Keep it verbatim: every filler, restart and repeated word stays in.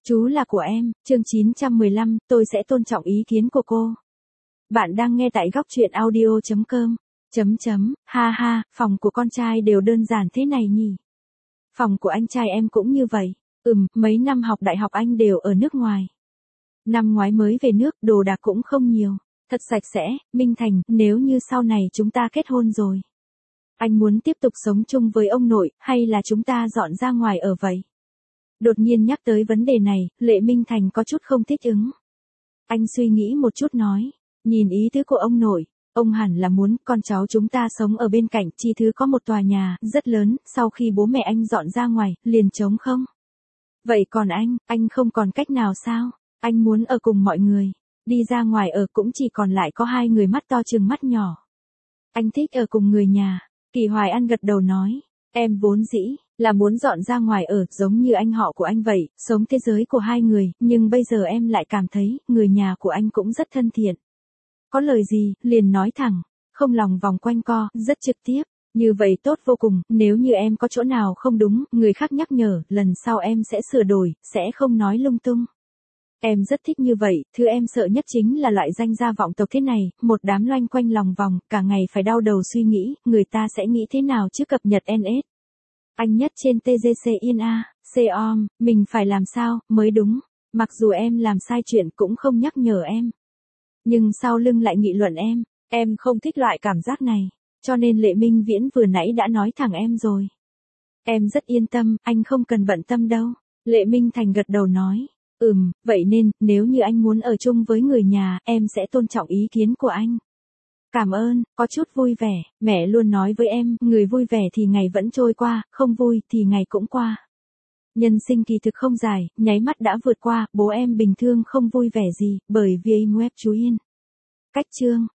Chú là của em, chương chín trăm mười lăm, tôi sẽ tôn trọng ý kiến của cô. Bạn đang nghe tại góc truyện audio chấm com. Chấm chấm, ha ha, phòng của con trai đều đơn giản thế này nhỉ. Phòng của anh trai em cũng như vậy. Ừm, mấy năm học đại học anh đều ở nước ngoài. Năm ngoái mới về nước, đồ đạc cũng không nhiều. Thật sạch sẽ, Minh Thành, nếu như sau này chúng ta kết hôn rồi. Anh muốn tiếp tục sống chung với ông nội, hay là chúng ta dọn ra ngoài ở vậy? Đột nhiên nhắc tới vấn đề này, Lệ Minh Thành có chút không thích ứng. Anh suy nghĩ một chút nói, nhìn ý tứ của ông nội, ông hẳn là muốn con cháu chúng ta sống ở bên cạnh, chi thứ có một tòa nhà rất lớn, sau khi bố mẹ anh dọn ra ngoài, liền trống không. Vậy còn anh, anh không còn cách nào sao? Anh muốn ở cùng mọi người, đi ra ngoài ở cũng chỉ còn lại có hai người mắt to chừng mắt nhỏ. Anh thích ở cùng người nhà. Kỳ Hoài An gật đầu nói, em vốn dĩ là muốn dọn ra ngoài ở, giống như anh họ của anh vậy, sống thế giới của hai người, nhưng bây giờ em lại cảm thấy, người nhà của anh cũng rất thân thiện. Có lời gì, liền nói thẳng, không lòng vòng quanh co, rất trực tiếp, như vậy tốt vô cùng, nếu như em có chỗ nào không đúng, người khác nhắc nhở, lần sau em sẽ sửa đổi, sẽ không nói lung tung. Em rất thích như vậy, thứ em sợ nhất chính là loại danh gia vọng tộc thế này, một đám loanh quanh lòng vòng, cả ngày phải đau đầu suy nghĩ, người ta sẽ nghĩ thế nào chứ cập nhật en ét. Anh nhất trên tê giê xê in a, C-om, mình phải làm sao, mới đúng, mặc dù em làm sai chuyện cũng không nhắc nhở em. Nhưng sau lưng lại nghị luận em, em không thích loại cảm giác này, cho nên Lệ Minh Viễn vừa nãy đã nói thẳng em rồi. Em rất yên tâm, anh không cần bận tâm đâu. Lệ Minh Thành gật đầu nói. Ừm, vậy nên, nếu như anh muốn ở chung với người nhà, em sẽ tôn trọng ý kiến của anh. Cảm ơn, có chút vui vẻ, mẹ luôn nói với em, người vui vẻ thì ngày vẫn trôi qua, không vui thì ngày cũng qua. Nhân sinh kỳ thực không dài, nháy mắt đã vượt qua, bố em bình thường không vui vẻ gì, bởi vì em web chú Yên. Cách chương.